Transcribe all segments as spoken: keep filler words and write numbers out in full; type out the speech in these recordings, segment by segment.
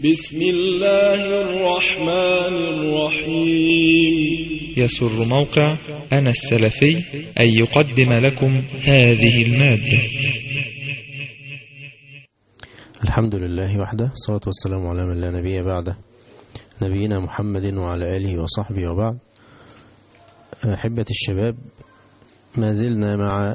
بسم الله الرحمن الرحيم. يسر موقع أنا السلفي أن يقدم لكم هذه المادة. الحمد لله وحده، الصلاة والسلام على من لا نبي بعده، نبينا محمد وعلى آله وصحبه وبعد. أحبة الشباب، ما زلنا مع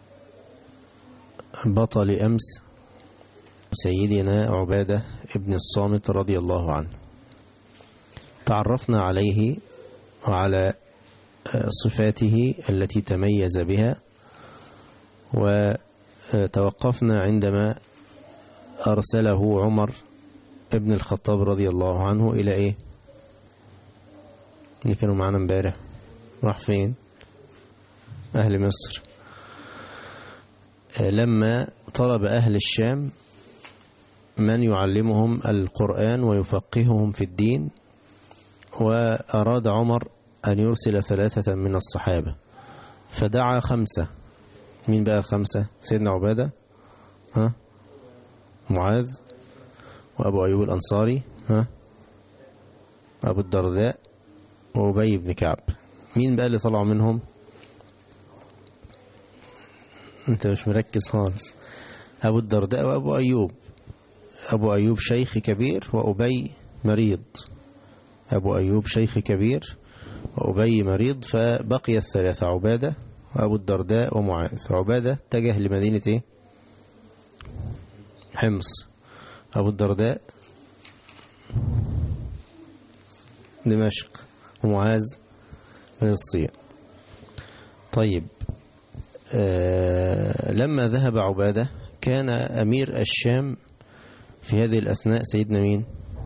بطل أمس سيدنا عبادة ابن الصامت رضي الله عنه. تعرفنا عليه وعلى صفاته التي تميز بها، وتوقفنا عندما أرسله عمر ابن الخطاب رضي الله عنه إلى إيه؟ اللي كانوا معنا امبارح راح فين؟ أهل مصر. لما طلب أهل الشام من يعلمهم القرآن ويفقههم في الدين، وأراد عمر أن يرسل ثلاثة من الصحابة، فدعا خمسة. مين بقى الخمسة؟ سيدنا عبادة، ها؟ معاذ، وأبو أيوب الأنصاري، ها؟ أبو الدرداء، وأبي بن كعب. مين بقى اللي طلعوا منهم؟ أنت مش مركز خالص. أبو الدرداء وأبو أيوب. أبو أيوب شيخ كبير وأبي مريض. أبو أيوب شيخ كبير وأبي مريض، فبقي الثلاثة: عبادة وأبو الدرداء ومعاذ. عبادة اتجه لمدينة إيه؟ حمص. أبو الدرداء دمشق، ومعاذ فلسطين. طيب، آه لما ذهب عبادة كان أمير الشام في هذه الأثناء سيدنا مين؟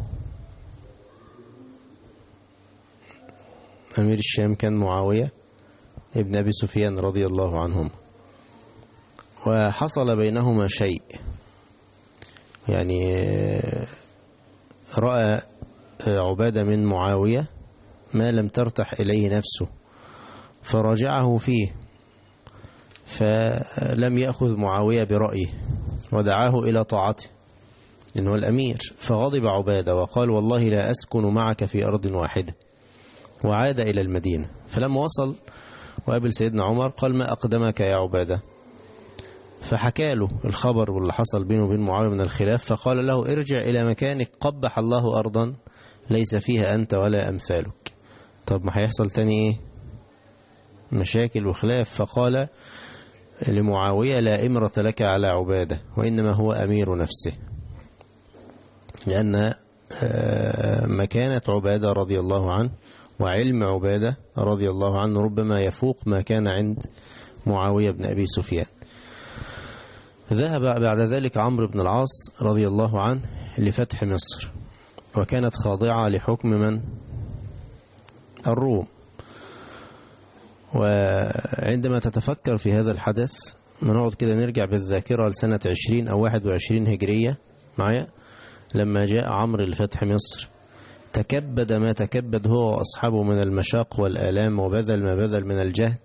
أمير الشام كان معاوية ابن أبي سفيان رضي الله عنهم، وحصل بينهما شيء، يعني رأى عبادة من معاوية ما لم ترتح إليه نفسه فراجعه فيه، فلم يأخذ معاوية برأيه ودعاه إلى طاعته لأنه الأمير. فغضب عبادة وقال: والله لا أسكن معك في أرض واحدة، وعاد إلى المدينة. فلما وصل وقابل سيدنا عمر قال: ما أقدمك يا عبادة؟ فحكى له الخبر واللي حصل بينه وبين معاوية من الخلاف، فقال له: ارجع إلى مكانك، قبح الله أرضا ليس فيها أنت ولا أمثالك. طب ما هيحصل تاني إيه؟ مشاكل وخلاف. فقال لمعاوية: لا إمرة لك على عبادة، وإنما هو أمير نفسه، لأن مكانة عبادة رضي الله عنه وعلم عبادة رضي الله عنه ربما يفوق ما كان عند معاوية بن أبي سفيان. ذهب بعد ذلك عمرو بن العاص رضي الله عنه لفتح مصر، وكانت خاضعة لحكم من؟ الروم. وعندما تتفكر في هذا الحدث، نقعد كده نرجع بالذاكرة لسنة عشرين أو واحد وعشرين هجرية معايا، لما جاء عمرو لفتح مصر تكبد ما تكبد هو وأصحابه من المشاق والآلام، وبذل ما بذل من الجهد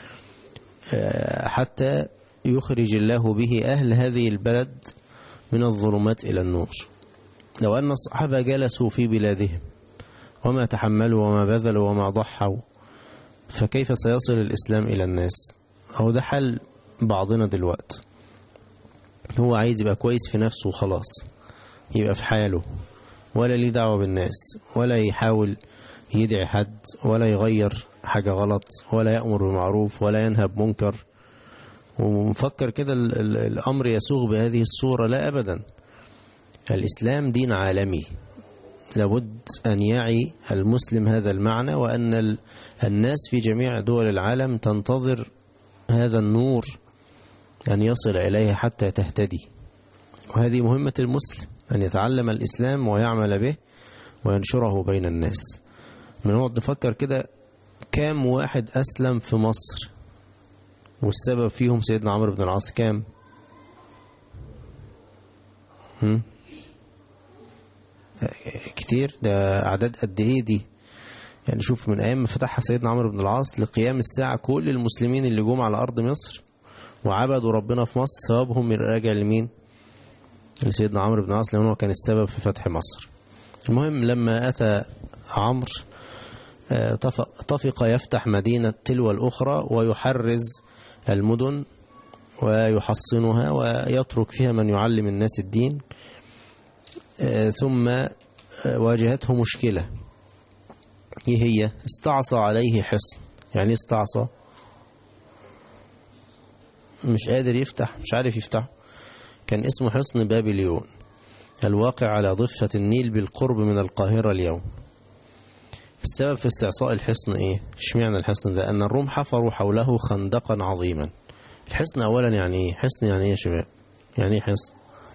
حتى يخرج الله به أهل هذه البلد من الظلمات إلى النور. لو أن الصحابة جلسوا في بلادهم وما تحملوا وما بذلوا وما ضحوا، فكيف سيصل الإسلام إلى الناس؟ هو ده حل بعضنا دلوقتي، هو عايز يبقى كويس في نفسه وخلاص، يبقى في حاله ولا ليه دعوة بالناس، ولا يحاول يدعي حد، ولا يغير حاجة غلط، ولا يأمر بمعروف، ولا ينهى بمنكر، ومفكر كده الأمر يسوغ بهذه الصورة. لا أبدا. الإسلام دين عالمي، لابد أن يعي المسلم هذا المعنى، وأن الناس في جميع دول العالم تنتظر هذا النور أن يصل إليه حتى تهتدي. وهذه مهمة المسلم، أن يتعلم الإسلام ويعمل به وينشره بين الناس. من نقعد نفكر كده، كام واحد أسلم في مصر والسبب فيهم سيدنا عمرو بن العاص؟ كام؟ هم؟ كتير. ده أعداد قد إيه دي؟ يعني شوف، من أيام ما فتحها سيدنا عمرو بن العاص لقيام الساعة، كل المسلمين اللي جم على أرض مصر وعبدوا ربنا في مصر ثوابهم راجع لمين؟ لسيدنا عمرو بن العاص، لأنه كان السبب في فتح مصر. المهم لما أتى عمرو طفق يفتح مدينة تلو الأخرى ويحرز المدن ويحصنها ويترك فيها من يعلم الناس الدين. ثم واجهته مشكلة، ايه هي؟ استعصى عليه حصن. يعني استعصى مش قادر يفتح، مش عارف يفتح. كان اسمه حصن بابليون الواقع على ضفة النيل بالقرب من القاهرة اليوم. السبب في استعصاء الحصن ايه؟ اشمعنى الحصن ده؟ ان الروم حفروا حوله خندقا عظيما. الحصن اولا يعني ايه؟ حصن يعني ايه يا شباب؟ يعني ايه حصن؟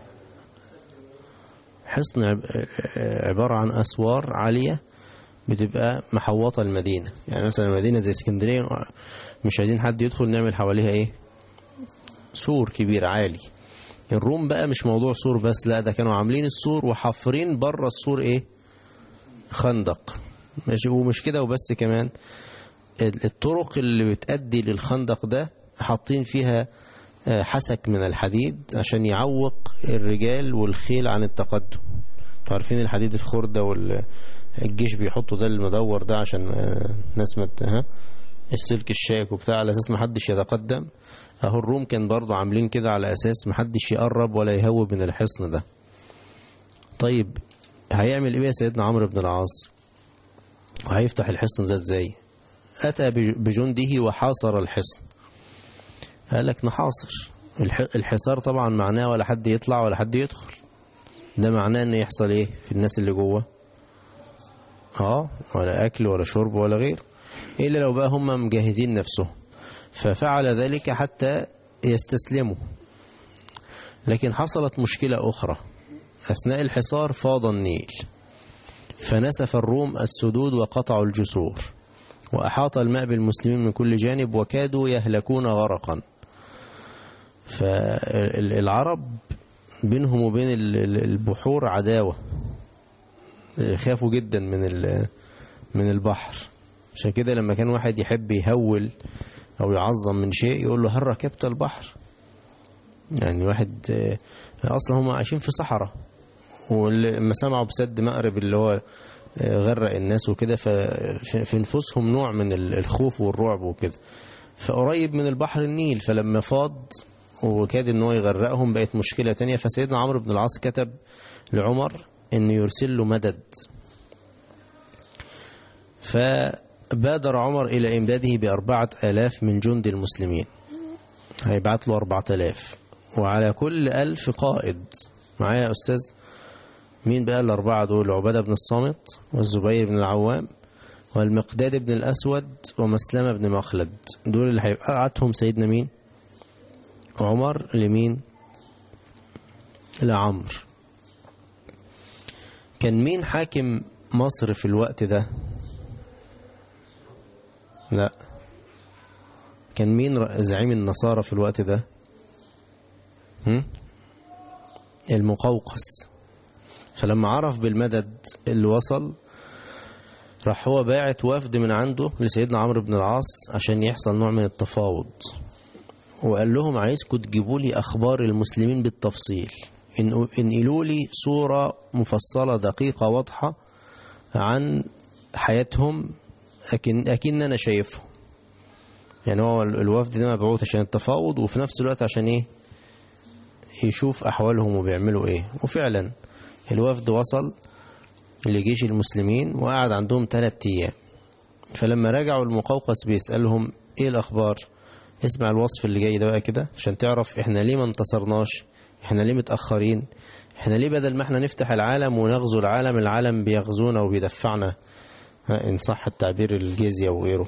حصن عبارة عن اسوار عالية بتبقى محوطة المدينة. يعني مثلا مدينة زي اسكندرية مش عايزين حد يدخل، نعمل حواليها ايه؟ سور كبير عالي. الروم بقى مش موضوع سور بس، لا ده كانوا عاملين السور وحفرين بره السور ايه؟ خندق. ماشي. ومش كده وبس، كمان الطرق اللي بتأدي للخندق ده حاطين فيها حسك من الحديد عشان يعوق الرجال والخيل عن التقدم. عارفين الحديد الخردة والجيش بيحطوا ده المدور ده عشان ناس مت ها السلك الشائك وبتاع، على اساس محدش يتقدم. اهو الروم كان برضو عاملين كده على اساس محدش يقرب ولا يهوب من الحصن ده. طيب هيعمل ايه يا سيدنا عمرو بن العاص؟ وهيفتح الحصن ده ازاي؟ اتى بجنده وحاصر الحصن. قال لك نحاصر. الحصار طبعا معناه ولا حد يطلع ولا حد يدخل. ده معناه ان يحصل ايه في الناس اللي جوه؟ اه ولا اكل ولا شرب ولا غير، الا لو بقى هم مجهزين نفسهم. ففعل ذلك حتى يستسلموا. لكن حصلت مشكلة أخرى. أثناء الحصار فاض النيل، فنسف الروم السدود وقطعوا الجسور، وأحاط الماء بالمسلمين من كل جانب وكادوا يهلكون غرقا. فالعرب بينهم وبين البحور عداوة، خافوا جدا من من البحر. عشان كده لما كان واحد يحب يهول أو يعظم من شيء يقول له هل ركبت البحر؟ يعني واحد أصلا هم عايشين في صحراء، ولما سمعوا بسد مأرب اللي هو غرق الناس وكده، ففي نفوسهم نوع من الخوف والرعب وكده. فقريب من البحر النيل، فلما فاض وكاد ان هو يغرقهم بقت مشكلة تانية. فسيدنا عمرو بن العاص كتب لعمر ان يرسل له مدد. فبادر عمر الى امداده باربعة الاف من جند المسلمين. هيبعت له اربعة الاف، وعلى كل الف قائد. معايا يا استاذ؟ مين بقى الاربعة دول؟ عبادة بن الصامت، والزبير بن العوام، والمقداد بن الاسود، ومسلمة بن مخلد. دول اللي هيبعتهم سيدنا مين؟ عمر لمين؟ لعمرو. كان مين حاكم مصر في الوقت ده؟ لا، كان مين زعيم النصارى في الوقت ده؟ هم؟ المقوقس. فلما عرف بالمدد اللي وصل، راح هو باعت وفد من عنده لسيدنا عمرو بن العاص عشان يحصل نوع من التفاوض، وقال لهم عايزكم تجيبوا لي أخبار المسلمين بالتفصيل، انقلوا لي صورة مفصلة دقيقة واضحة عن حياتهم أكن, أكن أنا شايفهم. يعني هو الوفد ده مبعوث عشان التفاوض، وفي نفس الوقت عشان إيه؟ يشوف أحوالهم وبيعملوا إيه. وفعلا الوفد وصل لجيش المسلمين وقعد عندهم ثلاثة أيام. فلما رجعوا المقوقس بيسألهم إيه الأخبار؟ اسمع الوصف اللي جاي ده بقى كده عشان تعرف احنا ليه ما انتصرناش، احنا ليه متأخرين، احنا ليه بدل ما احنا نفتح العالم ونغزو العالم، العالم بيغزونا وبيدفعنا ان صح التعبير الجزية وغيره.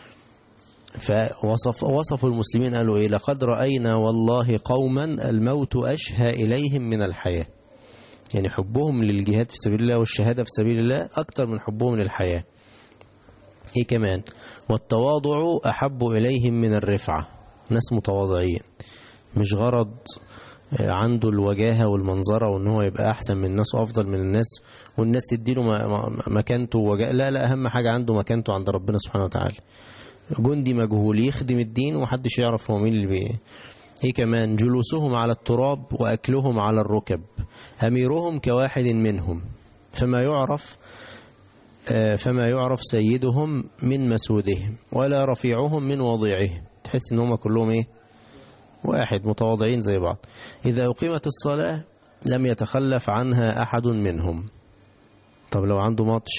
فوصف وصفوا المسلمين قالوا ايه؟ لقد رأينا والله قوما الموت أشهى إليهم من الحياة. يعني حبهم للجهاد في سبيل الله والشهادة في سبيل الله أكتر من حبهم للحياة. ايه كمان؟ والتواضع أحب إليهم من الرفعة. ناس متواضعين، مش غرض عنده الوجاهة والمنظرة وان هو يبقى أحسن من الناس وأفضل من الناس والناس تديله مكانته وجاهة. لا لا، أهم حاجة عنده مكانته عند ربنا سبحانه وتعالى. جندي مجهول يخدم الدين ومحدش يعرف هو مين اللي بيه. ايه كمان؟ جلوسهم على التراب وأكلهم على الركب. أميرهم كواحد منهم، فما يعرف فما يعرف سيدهم من مسودهم ولا رفيعهم من وضيعهم. تحس ان هم كلهم ايه واحد، متواضعين زي بعض. إذا أقيمت الصلاة لم يتخلف عنها أحد منهم. طب لو عنده ماتش؟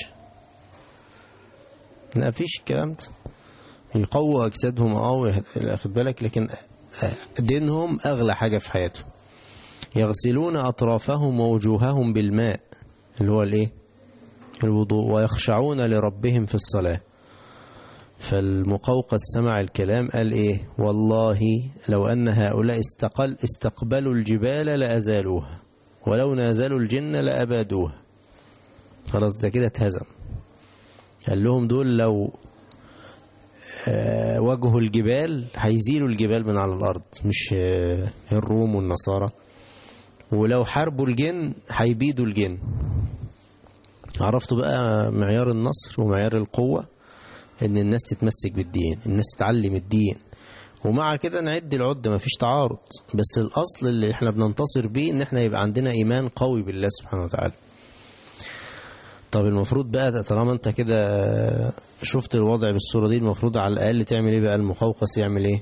لا فيش الكلام ده. يقووا أجسادهم أو أخذ بالك، لكن دينهم أغلى حاجة في حياتهم. يغسلون أطرافهم ووجوههم بالماء اللي هو الإيه؟ الوضوء، ويخشعون لربهم في الصلاة. فالمقوقس سمع الكلام قال إيه؟ والله لو أن هؤلاء استقل استقبلوا الجبال لأزالوها ولو نازلوا الجن لأبادوها. خلاص ده كده اتهزم. قال لهم دول لو آه واجهوا الجبال هيزيلوا الجبال من على الأرض، مش آه الروم والنصارى. ولو حاربوا الجن هيبيدوا الجن. عرفتوا بقى معيار النصر ومعيار القوة؟ ان الناس تتمسك بالدين، الناس تتعلم الدين، ومع كده نعد العد، ما فيش تعارض. بس الأصل اللي احنا بننتصر بيه ان احنا يبقى عندنا إيمان قوي بالله سبحانه وتعالى. طب المفروض بقى طالما انت كده شفت الوضع بالصورة دي، المفروض على الأقل تعمل ايه بقى؟ المقوقس يعمل ايه؟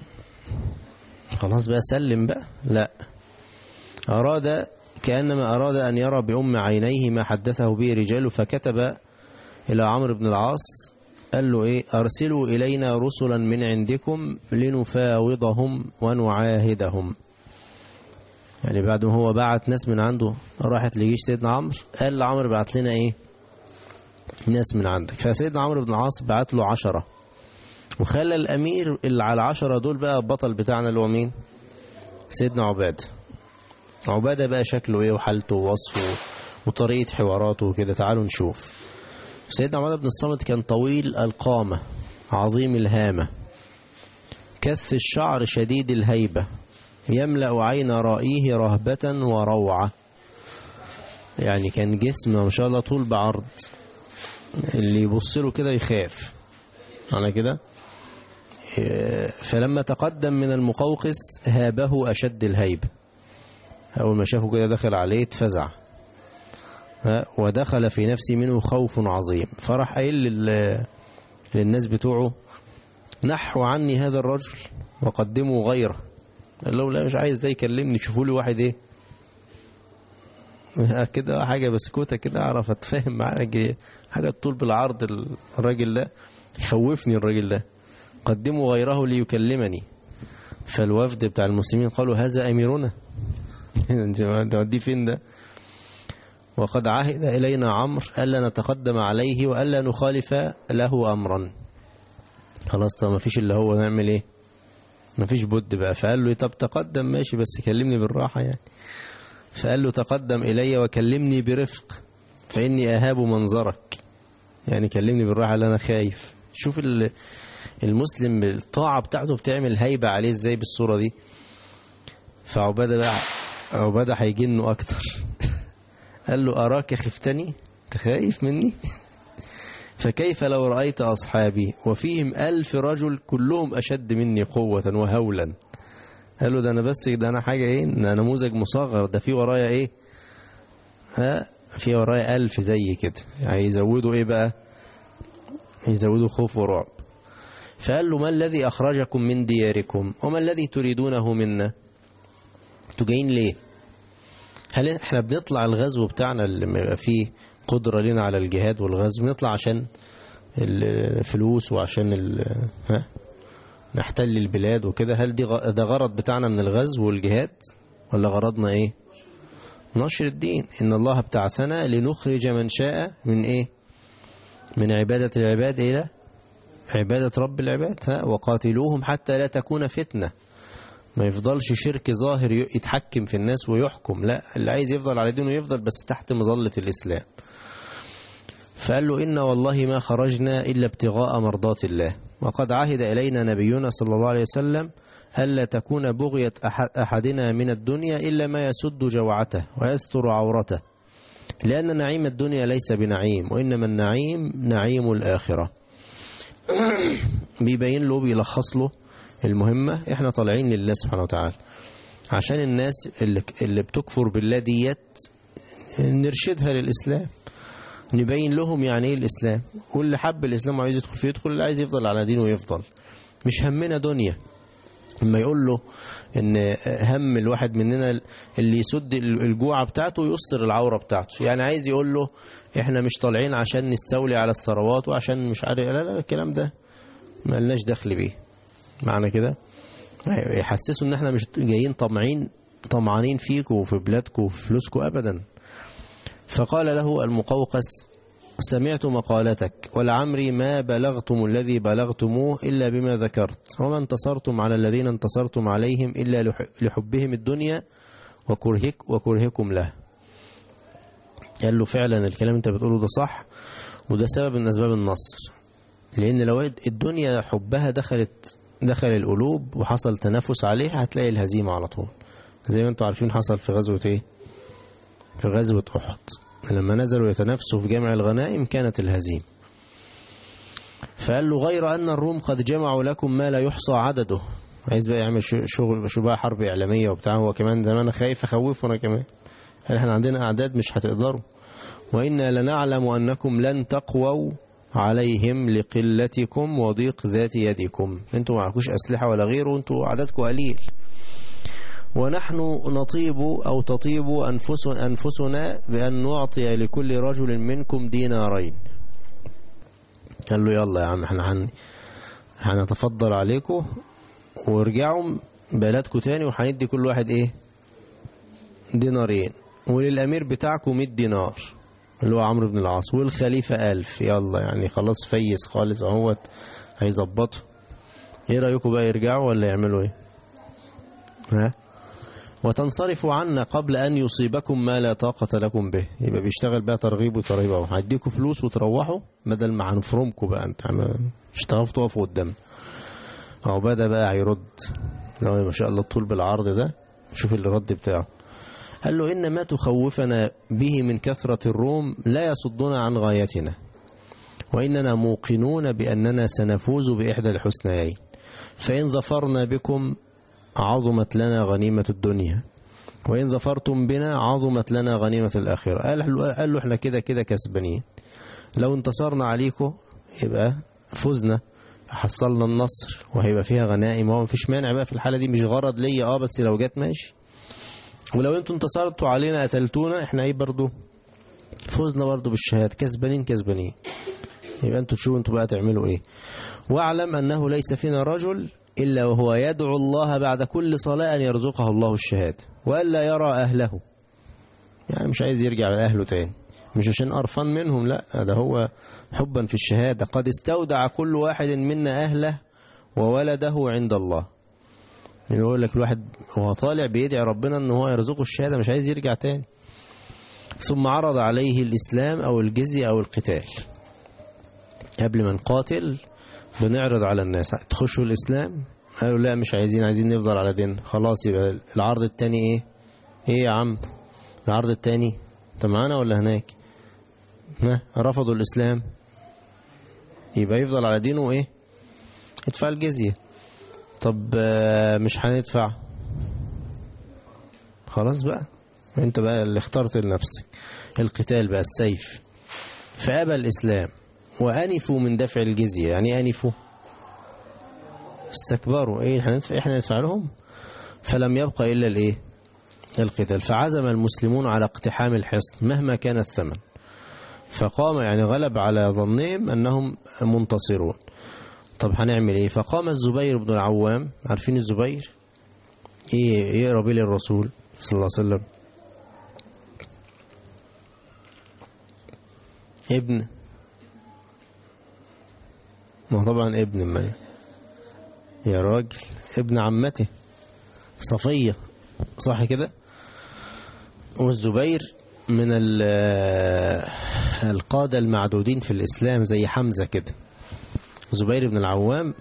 خلاص بقى سلم بقى؟ لا، أراد كأنما أراد أن يرى بأم عينيه ما حدثه به رجاله، فكتب إلى عمرو بن العاص قال له إيه؟ أرسلوا إلينا رسلا من عندكم لنفاوضهم ونعاهدهم. يعني بعد ما هو بعت ناس من عنده راحت لجيش سيدنا عمرو، قال لعمرو بعت لنا إيه؟ ناس من عندك. فسيدنا عمرو بن العاص بعت له عشرة، وخلى الأمير اللي على العشرة دول بقى البطل بتاعنا اللي هو مين؟ سيدنا عبادة. عبادة بقى شكله إيه وحالته ووصفه وطريقة حواراته وكده. تعالوا نشوف. سيدنا عبادة بن الصامت كان طويل القامة عظيم الهامة، كث الشعر شديد الهيبة، يملأ عين رائيه رهبة وروعة. يعني كان جسم ما شاء الله طول بعرض، اللي يبص له كده يخاف على كده. فلما تقدم من المقوقس هابه أشد الهيبة. أول ما شافه كده دخل عليه اتفزع، ودخل في نفسي منه خوف عظيم. فرح قايل للناس بتوعه نحوا عني هذا الرجل وقدموا غيره. قال له لا مش عايز ده يكلمني، شوفوا لي واحد ايه كده حاجة بسكوتة كده اعرف اتفاهم معاه، حاجة طول بالعرض. الراجل ده يخوفني، الراجل ده قدموا غيره ليكلمني. فالوفد بتاع المسلمين قالوا هذا أميرنا دي فين ده؟ وقد عهد إلينا عمرو ألا نتقدم عليه وألا نخالف له أمرا. خلاص طب ما فيش اللي هو نعمل ايه؟ ما فيش بد بقى. فقال له طب تقدم ماشي بس كلمني بالراحة يعني. فقال له تقدم إلي وكلمني برفق فإني أهاب منظرك. يعني كلمني بالراحة لأنا خايف. شوف المسلم بالطاعة بتاعته بتعمل هيبة عليه ازاي بالصورة دي. فعبادة بقى عبادة هيجنه أكتر. قال له أراك خفتني، تخايف مني؟ فكيف لو رأيت أصحابي وفيهم ألف رجل كلهم أشد مني قوة وهولا. قال له ده أنا بس ده أنا حاجة إيه، ده نموذج مصغر، ده في ورايا إيه، ها في ورايا ألف زي كده. يعني يزودوا إيه بقى؟ يزودوا خوف ورعب. فقال له ما الذي أخرجكم من دياركم وما الذي تريدونه منا؟ انتوا جايين ليه؟ هل احنا بنطلع الغزو بتاعنا اللي فيه قدرة لنا على الجهاد والغزو بنطلع عشان الفلوس وعشان ها نحتل البلاد وكده؟ هل دي ده غرض بتاعنا من الغزو والجهاد ولا غرضنا ايه؟ نشر الدين. إن الله ابتعثنا لنخرج من شاء من ايه؟ من عبادة العباد إلى عبادة رب العباد. ها وقاتلوهم حتى لا تكون فتنة. ما يفضلش شرك ظاهر يتحكم في الناس ويحكم، لا، اللي عايز يفضل على دينه يفضل بس تحت مظلة الإسلام. فقال له إن والله ما خرجنا إلا ابتغاء مرضات الله وقد عهد إلينا نبينا صلى الله عليه وسلم ألا تكون بغية أحدنا من الدنيا إلا ما يسد جوعته ويستر عورته، لأن نعيم الدنيا ليس بنعيم وإنما النعيم نعيم الآخرة. بيبين له بيلخص له المهمة. احنا طالعين لله سبحانه وتعالى عشان الناس اللي, اللي بتكفر بالله ديت نرشدها للإسلام، نبين لهم يعني ايه الإسلام، واللي حب الإسلام وعايز يدخل فيه يدخل، اللي عايز يفضل على دينه يفضل. مش همنا دنيا. لما يقول له ان هم الواحد مننا اللي يسد الجوعة بتاعته ويستر العورة بتاعته، يعني عايز يقول له احنا مش طالعين عشان نستولي على الثروات وعشان مش عارف، لا لا الكلام ده ما لناش دخل بيه. معنى كده يحسسوا ان احنا مش جايين طمعين طمعانين فيكم وفي بلادكم وفي فلوسكم ابدا. فقال له المقوقس: سمعت مقالتك ولعمري ما بلغتم الذي بلغتموه إلا بما ذكرت، وما انتصرتم على الذين انتصرتم عليهم إلا لحبهم الدنيا وكرهك وكرهكم له. قال له فعلا الكلام انت بتقوله ده صح، وده سبب من أسباب النصر، لأن لو الدنيا حبها دخلت دخل القلوب وحصل تنافس عليها هتلاقي الهزيمة على طول، زي ما انتم عارفين حصل في غزوة ايه؟ في غزوة أحد، لما نزلوا يتنافسوا في جمع الغنائم كانت الهزيمة. فقال له: غير أن الروم قد جمعوا لكم ما لا يحصى عدده. عايز بقى يعمل شغل شبه حرب إعلامية وبتاع، هو كمان زي ما أنا خايف أخوفنا كمان، قال احنا عندنا أعداد مش هتقدروا، وإنا لنعلم أنكم لن تقووا عليهم لقلتكم وضيق ذات يدكم، انتوا معكوش أسلحة ولا غيره وانتوا عددكم قليل، ونحن نطيب أو تطيب أنفس أنفسنا بأن نعطي لكل رجل منكم دينارين. قال له: يلا يا عم احنا هنتفضل عليكم وارجعوا بلدكم تاني وهندي كل واحد ايه؟ دينارين، وللأمير بتاعكم مئة دينار اللي هو عمرو بن العاص، والخليفة ألف. يلا يعني خلاص فيس خالص اهوت هيظبطوا. ايه رأيكم بقى، يرجعوا ولا يعملوا ايه؟ ها؟ وتنصرفوا عنا قبل أن يصيبكم ما لا طاقة لكم به. يبقى بيشتغل بقى ترغيب وترهيب اهو، هيديكوا فلوس وتروحوا بدل ما هنفرمكم بقى، انت مش هتعرفوا تقفوا قدام. اهو بدأ بقى هيرد، لو ما شاء الله الطول بالعرض ده، شوف الرد بتاعه. قال له: إن ما تخوفنا به من كثرة الروم لا يصدنا عن غايتنا، وإننا موقنون بأننا سنفوز بإحدى الحسنيين، فإن ظفرنا بكم عظمت لنا غنيمة الدنيا، وإن ظفرتم بنا عظمت لنا غنيمة الآخرة. قال له احنا كده كده كسبانين، لو انتصرنا عليكم يبقى فزنا، حصلنا النصر وهيبقى فيها غنائم، وما فيش مانع بقى في الحالة دي، مش غرض ليا اه بس لو جت ماشي، ولو انتم انتصرتوا علينا قتلتونا احنا ايه برضو فزنا برضو بالشهادة، كسبانين كسبانين. يبقى انتوا تشوفوا انتوا بقى تعملوا ايه. واعلم انه ليس فينا رجل إلا وهو يدعو الله بعد كل صلاة أن يرزقه الله الشهادة وألا يرى أهله، يعني مش عايز يرجع لأهله تاني، مش عشان قرفان منهم، لا ده هو حبا في الشهادة. قد استودع كل واحد منا أهله وولده عند الله. يعني يقول لك الواحد هو طالع بيدعي ربنا أنه هو يرزقه الشهادة، مش عايز يرجع تاني. ثم عرض عليه الإسلام أو الجزية أو القتال. قبل ما نقاتل بنعرض على الناس تخشوا الإسلام، قالوا لا مش عايزين، عايزين نفضل على دين. خلاص يبقى العرض التاني ايه؟ ايه يا عم العرض التاني؟ انت معانا ولا هناك؟ ها رفضوا الإسلام يبقى يفضل على دينه ايه؟ ادفع الجزية. طب مش هندفع، خلاص بقى انت بقى اللي اخترت لنفسك القتال بقى السيف. فأبى الإسلام وأنفوا من دفع الجزية. يعني أنفوا استكبروا، ايه هندفع، احنا ندفع لهم. فلم يبقى إلا الايه؟ القتال. فعزم المسلمون على اقتحام الحصن مهما كان الثمن، فقام يعني غلب على ظنهم أنهم منتصرون. طب هنعمل ايه؟ فقام الزبير بن العوام، عارفين الزبير ايه؟ يقرب الى الرسول صلى الله عليه وسلم، ابن، ما طبعا ابن من يا راجل، ابن عمته صفية، صح كده؟ والزبير من القادة المعدودين في الإسلام زي حمزة كده. زبير بن العوام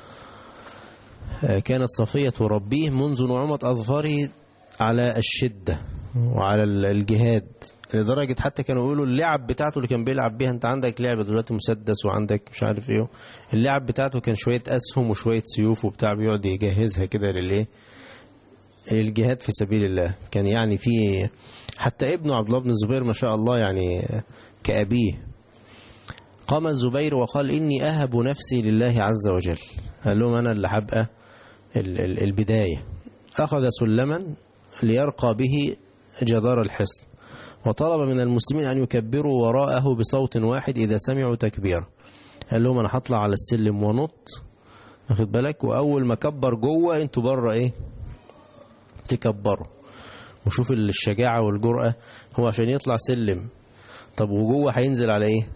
كانت صفية تربيه منذ نعومة أظفاره على الشدة وعلى الجهاد، لدرجة حتى كانوا يقولوا اللعب بتاعته اللي كان بيلعب بيها، انت عندك لعبة دلوقتي مسدس وعندك مش عارف ايه، اللعب بتاعته كان شوية أسهم وشوية سيوف وبتاع، بيقعد يجهزها كده للايه الجهاد في سبيل الله. كان يعني في حتى ابنه عبد الله بن الزبير ما شاء الله يعني كأبيه. قام الزبير وقال إني أهب نفسي لله عز وجل. قال لهم أنا اللي هبقى البداية. أخذ سلما ليرقى به جدار الحصن، وطلب من المسلمين أن يكبروا وراءه بصوت واحد إذا سمعوا تكبير. قال لهم أنا هطلع على السلم ونط، واخد بالك، وأول ما كبر جوه انتوا بره إيه تكبروا. وشوف الشجاعة والجرأة، هو عشان يطلع سلم، طب وجوه هينزل على إيه؟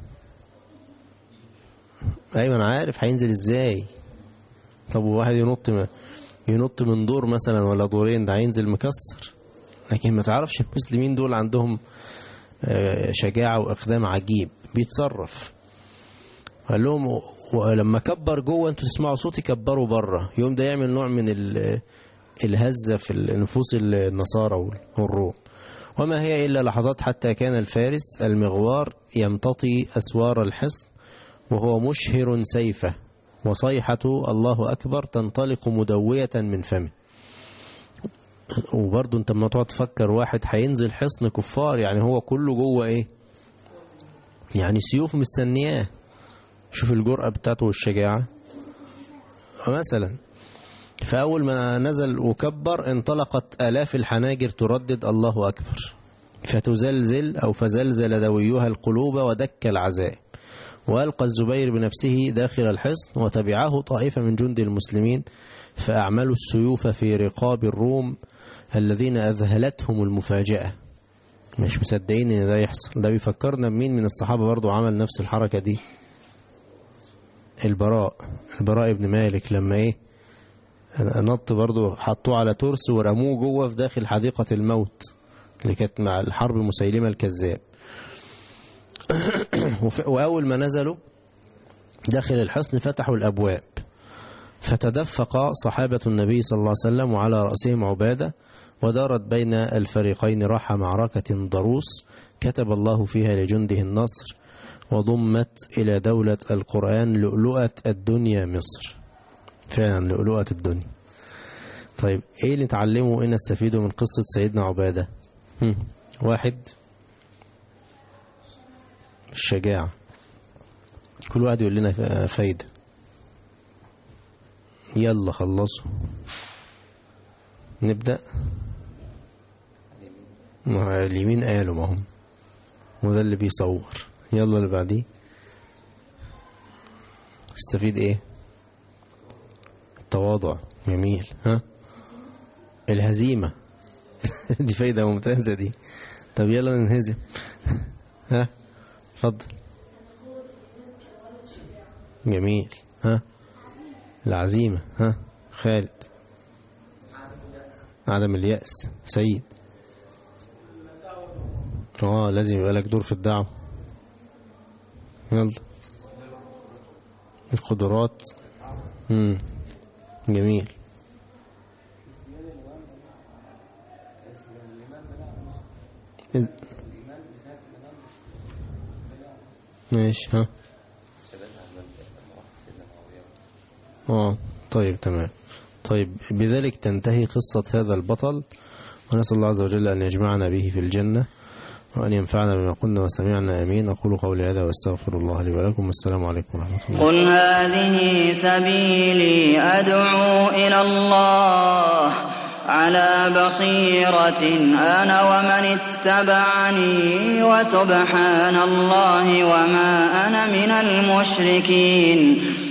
أيوة أنا عارف هينزل إزاي. طب وواحد ينط ينط من دور مثلا ولا دورين، ده هينزل مكسر. لكن ما تعرفش المسلمين دول عندهم شجاعة وإقدام عجيب، بيتصرف. قال لهم ولما كبر جوه انتوا تسمعوا صوتي كبروا بره. يوم ده يعمل نوع من الهزة في نفوس النصارى والروم. وما هي إلا لحظات حتى كان الفارس المغوار يمتطي أسوار الحصن وهو مشهر سيفه، وصيحة الله أكبر تنطلق مدوية من فمه. وبرضه انت لما تقعد تفكر واحد هينزل حصن كفار، يعني هو كله جوه ايه، يعني سيوف مستنياه. شوف الجرأة بتاعته والشجاعة مثلا. فأول ما نزل وكبر انطلقت آلاف الحناجر تردد الله أكبر، فتزلزل أو فزلزل دويها القلوب ودك العزائم. وألقى الزبير بنفسه داخل الحصن، وتبعه طائفة من جند المسلمين فأعملوا السيوف في رقاب الروم الذين أذهلتهم المفاجأة. مش مصدقين ان ده يحصل. ده بيفكرنا بمين من الصحابة برضو عمل نفس الحركة دي؟ البراء البراء ابن مالك. لما ايه نط برضو حطوه على ترس ورموه جوه في داخل حديقة الموت اللي كانت مع الحرب مسيلمة الكذاب. وأول ما نزلوا داخل الحصن فتحوا الأبواب، فتدفق صحابة النبي صلى الله عليه وسلم وعلى رأسهم عبادة، ودارت بين الفريقين راحة معركة ضروس كتب الله فيها لجنده النصر، وضمت إلى دولة القرآن لؤلؤة الدنيا مصر. فعلا لؤلؤة الدنيا. طيب ايه اللي نتعلمه وايه نستفيده من قصة سيدنا عبادة؟ هم. واحد، الشجاعة. كل واحد يقول لنا فايدة. يلا خلصوا نبدأ. ما اليمين قالوا ما هم، وده اللي بيصور. يلا اللي بعديه. استفيد ايه؟ التواضع. جميل. ها الهزيمة. دي فايدة ممتازة دي. طب يلا ننهزم. ها اتفضل. جميل. ها العزيمة. ها خالد. عدم اليأس. سيد. اه لازم يبقى لك دور في الدعوة. يلا القدرات. امم جميل. ماشي. ها اه طيب تمام. طيب بذلك تنتهي قصة هذا البطل، ونسأل الله عز وجل أن يجمعنا به في الجنة، وأن ينفعنا بما قلنا وسمعنا. أمين. أقول قولي هذا واستغفر الله لي ولكم. والسلام عليكم ورحمة الله. قل هذه سبيلي أدعو إلى الله على بصيرة أنا ومن اتبعني، وسبحان الله وما أنا من المشركين.